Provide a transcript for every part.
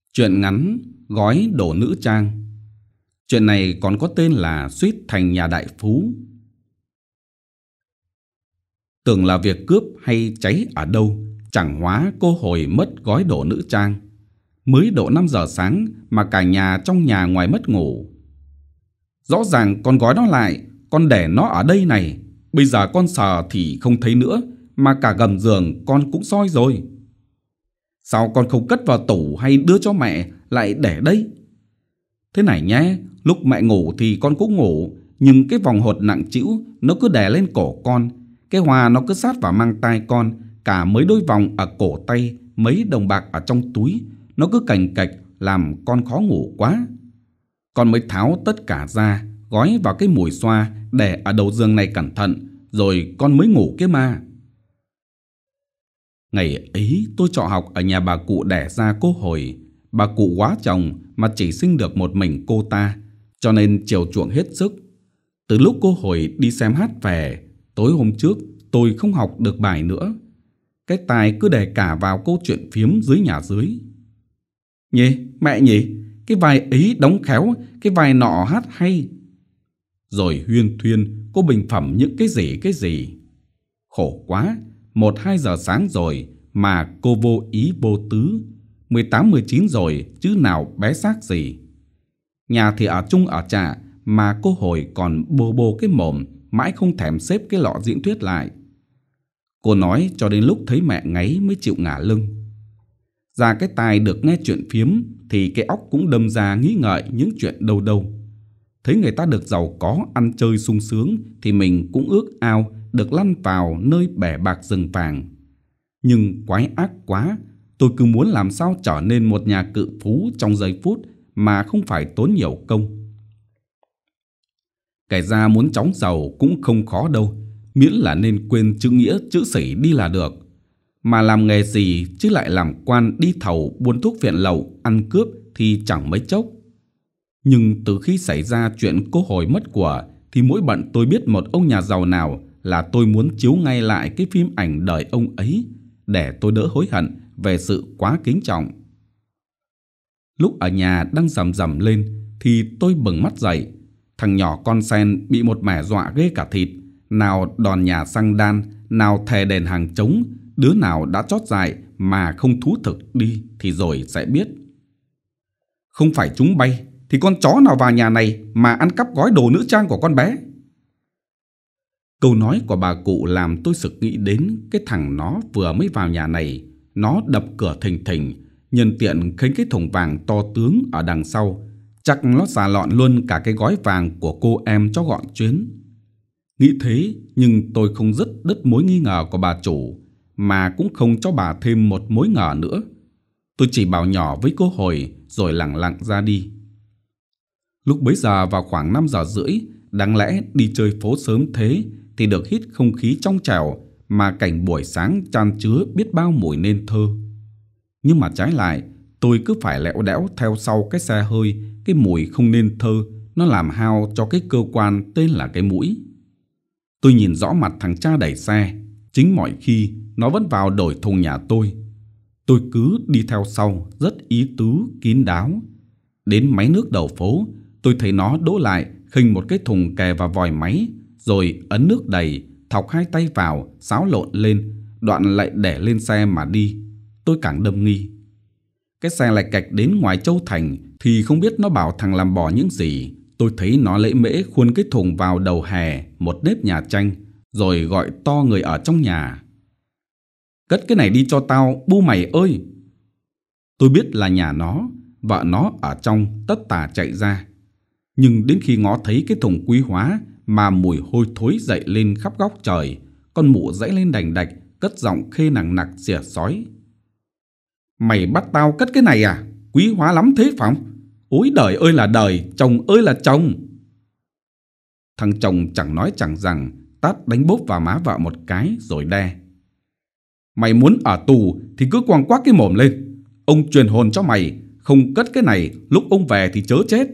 Truyện ngắn Gói đồ nữ trang. Chuyện này còn có tên là Suýt thành nhà đại phú. Tưởng là việc cướp hay cháy ở đâu, chẳng hóa cô hồi mất gói đồ nữ trang. Mới độ 5 giờ sáng mà cả nhà trong nhà ngoài mất ngủ. Rõ ràng con gói nó lại, con để nó ở đây này. Bây giờ con sờ thì không thấy nữa, mà cả gầm giường con cũng soi rồi. Sao con không cất vào tủ hay đưa cho mẹ, lại để đây? Thế này nhé, lúc mẹ ngủ thì con cũng ngủ, nhưng cái vòng hột nặng trĩu nó cứ đè lên cổ con, cái hoa nó cứ sát vào mang tai con, cả mấy đôi vòng ở cổ tay, mấy đồng bạc ở trong túi, nó cứ cành cạch làm con khó ngủ quá. Con mới tháo tất cả ra, gói vào cái mùi xoa để ở đầu giường này cẩn thận, rồi con mới ngủ kia mà. Ngày ấy tôi trọ học ở nhà bà cụ đẻ ra cô hồi. Bà cụ quá chồng mà chỉ sinh được một mình cô ta, cho nên chiều chuộng hết sức. Từ lúc cô hồi đi xem hát về, tối hôm trước tôi không học được bài nữa. Cái tai cứ để cả vào câu chuyện phiếm dưới nhà dưới. Nhỉ, mẹ nhỉ, cái vai ấy đóng khéo, cái vai nọ hát hay. Rồi huyên thuyên cô bình phẩm những cái gì. Khổ quá, 1-2 giờ sáng rồi mà cô vô ý vô tứ. 18-19 rồi chứ nào bé xác gì. Nhà thì ở chung ở trạ, mà cô hồi còn bô cái mồm, mãi không thèm xếp cái lọ diễn thuyết lại. Cô nói cho đến lúc thấy mẹ ngáy mới chịu ngả lưng. Ra cái tai được nghe chuyện phiếm thì cái óc cũng đâm ra nghĩ ngợi những chuyện đâu đâu. Thấy người ta được giàu có, ăn chơi sung sướng thì mình cũng ước ao được lăn vào nơi bẻ bạc rừng vàng. Nhưng quái ác quá, tôi cứ muốn làm sao trở nên một nhà cự phú trong giây phút mà không phải tốn nhiều công. Kể ra muốn chóng giàu cũng không khó đâu, miễn là nên quên chữ nghĩa chữ sĩ đi là được. Mà làm nghề gì chứ lại làm quan đi thầu buôn thuốc viện lậu, ăn cướp thì chẳng mấy chốc. Nhưng từ khi xảy ra chuyện cô hồi mất của thì mỗi bận tôi biết một ông nhà giàu nào là tôi muốn chiếu ngay lại cái phim ảnh đời ông ấy, để tôi đỡ hối hận về sự quá kính trọng. Lúc ở nhà đang rầm rầm lên thì tôi bừng mắt dậy. Thằng nhỏ con sen bị một mẻ dọa ghê cả thịt. Nào đòn nhà xăng đan, nào thề đền hàng trống. Đứa nào đã chót dại mà không thú thực đi thì rồi sẽ biết. Không phải chúng bay thì con chó nào vào nhà này mà ăn cắp gói đồ nữ trang của con bé? Câu nói của bà cụ làm tôi sực nghĩ đến cái thằng nó vừa mới vào nhà này. Nó đập cửa thình thình, nhân tiện khênh cái thùng vàng to tướng ở đằng sau. Chắc nó xà lọn luôn cả cái gói vàng của cô em cho gọn chuyến. Nghĩ thế nhưng tôi không dứt đứt mối nghi ngờ của bà chủ, mà cũng không cho bà thêm một mối ngờ nữa. Tôi chỉ bảo nhỏ với cô hồi rồi lẳng lặng ra đi. Lúc bấy giờ vào khoảng 5 giờ rưỡi, đáng lẽ đi chơi phố sớm thế thì được hít không khí trong trẻo, mà cảnh buổi sáng chan chứa biết bao mùi nên thơ. Nhưng mà trái lại, tôi cứ phải lẹo đẽo theo sau cái xe hơi. Cái mùi không nên thơ nó làm hao cho cái cơ quan tên là cái mũi. Tôi nhìn rõ mặt thằng cha đẩy xe. Chính mọi khi nó vẫn vào đổi thùng nhà tôi. Tôi cứ đi theo sau rất ý tứ kín đáo. Đến máy nước đầu phố, tôi thấy nó đỗ lại khênh một cái thùng kè vào vòi máy, rồi ấn nước đầy, thọc 2 tay vào, xáo lộn lên, đoạn lại để lên xe mà đi. Tôi càng đâm nghi. Cái xe lạch cạch đến ngoài Châu Thành thì không biết nó bảo thằng làm bò những gì. Tôi thấy nó lễ mễ khuôn cái thùng vào đầu hè một nếp nhà tranh, rồi gọi to người ở trong nhà. Cất cái này đi cho tao, bu mày ơi! Tôi biết là nhà nó, vợ nó ở trong tất tả chạy ra. Nhưng đến khi ngó thấy cái thùng quý hóa mà mùi hôi thối dậy lên khắp góc trời, con mụ dãy lên đành đạch, cất giọng khê nằng nặc xỉa xói. Mày bắt tao cất cái này à? Quý hóa lắm thế phải không? Ôi đời ơi là đời, chồng ơi là chồng! Thằng chồng chẳng nói chẳng rằng, tát đánh bốp vào má vợ một cái rồi đe. Mày muốn ở tù thì cứ quăng quác cái mồm lên. Ông truyền hồn cho mày, không cất cái này lúc ông về thì chớ chết.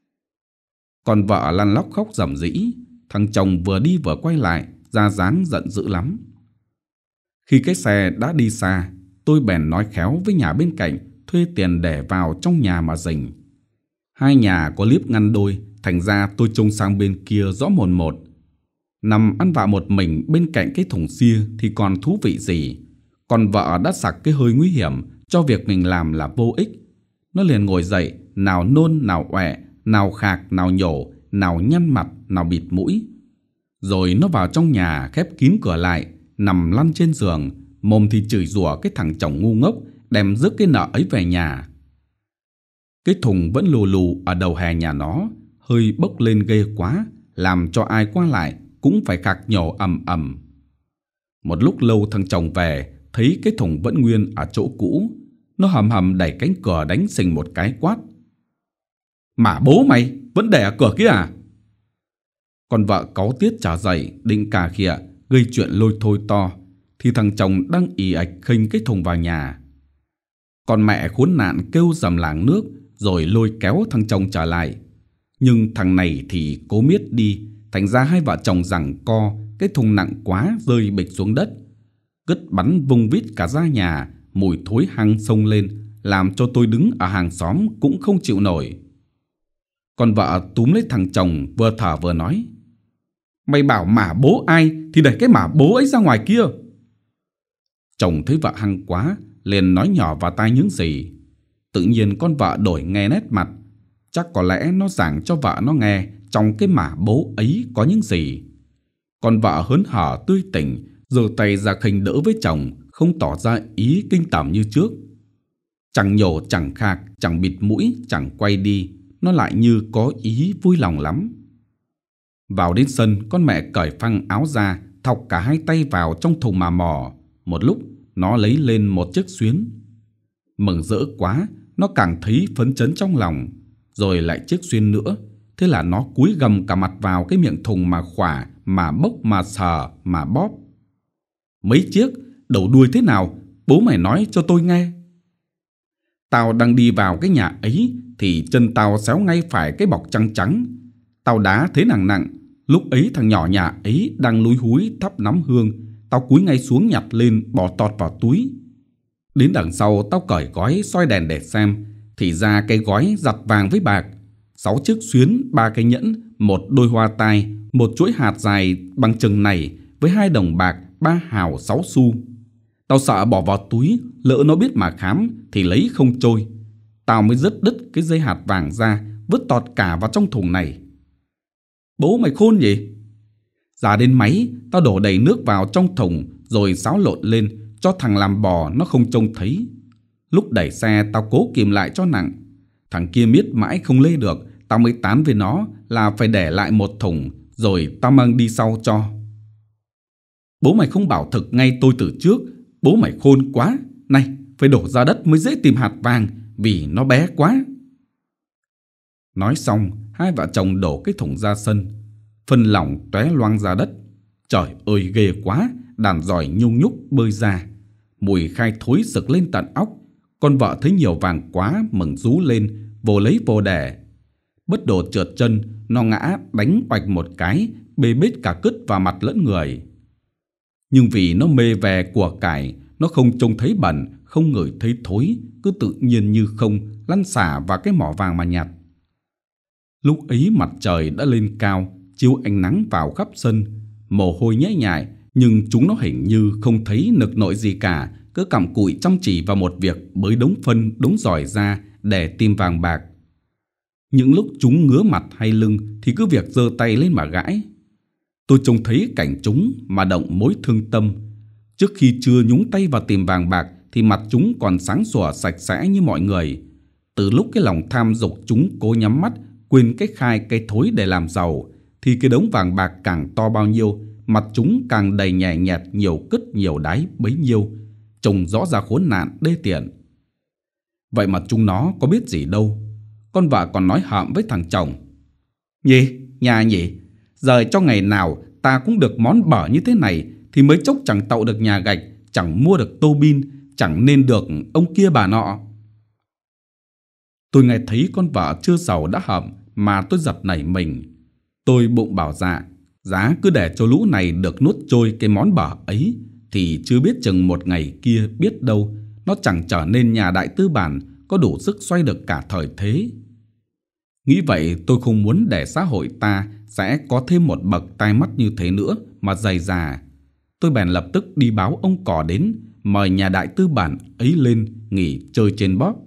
Còn vợ lăn lóc khóc rầm rĩ. Thằng chồng vừa đi vừa quay lại, ra dáng giận dữ lắm. Khi cái xe đã đi xa, tôi bèn nói khéo với nhà bên cạnh, thuê tiền để vào trong nhà mà rình. Hai nhà có liếp ngăn đôi, thành ra tôi trông sang bên kia rõ mồn một. Nằm ăn vạ một mình bên cạnh cái thùng xia thì còn thú vị gì. Còn vợ đã sặc cái hơi nguy hiểm cho việc mình làm là vô ích. Nó liền ngồi dậy, nào nôn, nào ọe, nào khạc, nào nhổ, nào nhăn mặt, nào bịt mũi. Rồi nó vào trong nhà khép kín cửa lại, nằm lăn trên giường, mồm thì chửi rủa cái thằng chồng ngu ngốc đem rước cái nợ ấy về nhà. Cái thùng vẫn lù lù ở đầu hè nhà nó, hơi bốc lên ghê quá, làm cho ai qua lại cũng phải khạc nhổ ầm ầm. Một lúc lâu thằng chồng về, thấy cái thùng vẫn nguyên ở chỗ cũ. Nó hầm hầm đẩy cánh cửa đánh xình một cái quát: "Mà bố mày vẫn để ở cửa kia à?" Còn vợ cáu tiết trả dậy định cà khịa gây chuyện lôi thôi to, thì thằng chồng đang ì ạch khênh cái thùng vào nhà. Còn mẹ khốn nạn kêu rầm làng nước rồi lôi kéo thằng chồng trở lại. Nhưng thằng này thì cố miết đi, thành ra hai vợ chồng giằng co, cái thùng nặng quá rơi bịch xuống đất. Cứt bắn vung vít cả ra nhà, mùi thối hăng xông lên, làm cho tôi đứng ở hàng xóm cũng không chịu nổi. Còn vợ túm lấy thằng chồng vừa thở vừa nói: "Mày bảo mả bố ai thì để cái mả bố ấy ra ngoài kia." Chồng thấy vợ hăng quá, liền nói nhỏ vào tai những gì. Tự nhiên con vợ đổi nghe nét mặt. Chắc có lẽ nó giảng cho vợ nó nghe trong cái mả bố ấy có những gì. Con vợ hớn hở tươi tỉnh, giơ tay ra khênh đỡ với chồng, không tỏ ra ý kinh tởm như trước. Chẳng nhổ, chẳng khạc, chẳng bịt mũi, chẳng quay đi, nó lại như có ý vui lòng lắm. Vào đến sân, con mẹ cởi phăng áo ra, thọc cả hai tay vào trong thùng mà mò. Một lúc, nó lấy lên một chiếc xuyến. Mừng rỡ quá, nó càng thấy phấn chấn trong lòng. Rồi lại chiếc xuyên nữa. Thế là nó cúi gầm cả mặt vào cái miệng thùng mà khỏa, mà bốc, mà sờ, mà bóp. "Mấy chiếc, đầu đuôi thế nào, bố mày nói cho tôi nghe." Tao đang đi vào cái nhà ấy thì chân tao xéo ngay phải cái bọc trắng trắng. Tao đá thế nặng nặng. Lúc ấy thằng nhỏ nhà ấy đang lúi húi thắp nắm hương. Tao cúi ngay xuống nhặt lên, bỏ tọt vào túi. Đến đằng sau tao cởi gói soi đèn để xem, thì ra cái gói giặt vàng với bạc, 6 chiếc xuyến, 3 cái nhẫn, một đôi hoa tai, một chuỗi hạt dài bằng chừng này với 2 đồng bạc, 3 hào 6 xu. Tao sợ bỏ vào túi, lỡ nó biết mà khám thì lấy không trôi. Tao mới dứt đứt cái dây hạt vàng ra, vứt tọt cả vào trong thùng này. "Bố mày khôn gì?" Ra đến máy, tao đổ đầy nước vào trong thùng rồi xáo lộn lên cho thằng làm bò nó không trông thấy. Lúc đẩy xe tao cố kìm lại cho nặng. Thằng kia miết mãi không lê được, tao mới tán với nó là phải để lại một thùng rồi tao mang đi sau cho. "Bố mày không bảo thực ngay tôi từ trước, bố mày khôn quá. Này, phải đổ ra đất mới dễ tìm hạt vàng vì nó bé quá." Nói xong, hai vợ chồng đổ cái thùng ra sân. Phân lỏng tóe loang ra đất. Trời ơi ghê quá, đàn giỏi nhung nhúc bơi ra. Mùi khai thối sực lên tận óc. Con vợ thấy nhiều vàng quá, mừng rú lên, vô lấy vô đẻ. Bất đồ trượt chân, nó ngã đánh oạch một cái, bê bết cả cứt vào mặt lẫn người. Nhưng vì nó mê về của cải, nó không trông thấy bẩn, không ngửi thấy thối, cứ tự nhiên như không lăn xả vào cái mỏ vàng mà nhặt. Lúc ấy mặt trời đã lên cao, chiếu ánh nắng vào khắp sân, mồ hôi nhễ nhại, nhưng chúng nó hình như không thấy nực nổi gì cả, cứ cặm cụi chăm chỉ vào một việc bới đống phân, đống giỏi ra để tìm vàng bạc. Những lúc chúng ngứa mặt hay lưng thì cứ việc giơ tay lên mà gãi. Tôi trông thấy cảnh chúng mà động mối thương tâm. Trước khi chưa nhúng tay vào tìm vàng bạc thì mặt chúng còn sáng sủa sạch sẽ như mọi người. Từ lúc cái lòng tham dục chúng cố nhắm mắt, quên cái khai cái thối để làm giàu, thì cái đống vàng bạc càng to bao nhiêu, mặt chúng càng đầy nhè nhẹt, nhiều cứt nhiều đáy bấy nhiêu, trông rõ ra khốn nạn đê tiện. Vậy mà chúng nó có biết gì đâu. Con vợ còn nói hậm với thằng chồng: "Nhỉ, nhà nhỉ, giờ cho ngày nào ta cũng được món bở như thế này thì mới chốc chẳng tậu được nhà gạch, chẳng mua được tô bin, chẳng nên được ông kia bà nọ." Tôi nghe thấy con vợ chưa giàu đã hậm mà tôi giật nảy mình. Tôi bụng bảo dạ, giá cứ để cho lũ này được nuốt trôi cái món bở ấy thì chưa biết chừng một ngày kia biết đâu nó chẳng trở nên nhà đại tư bản, có đủ sức xoay được cả thời thế. Nghĩ vậy tôi không muốn để xã hội ta sẽ có thêm một bậc tai mắt như thế nữa mà dày dà. Tôi bèn lập tức đi báo ông Cò đến, mời nhà đại tư bản ấy lên nghỉ chơi trên bóp.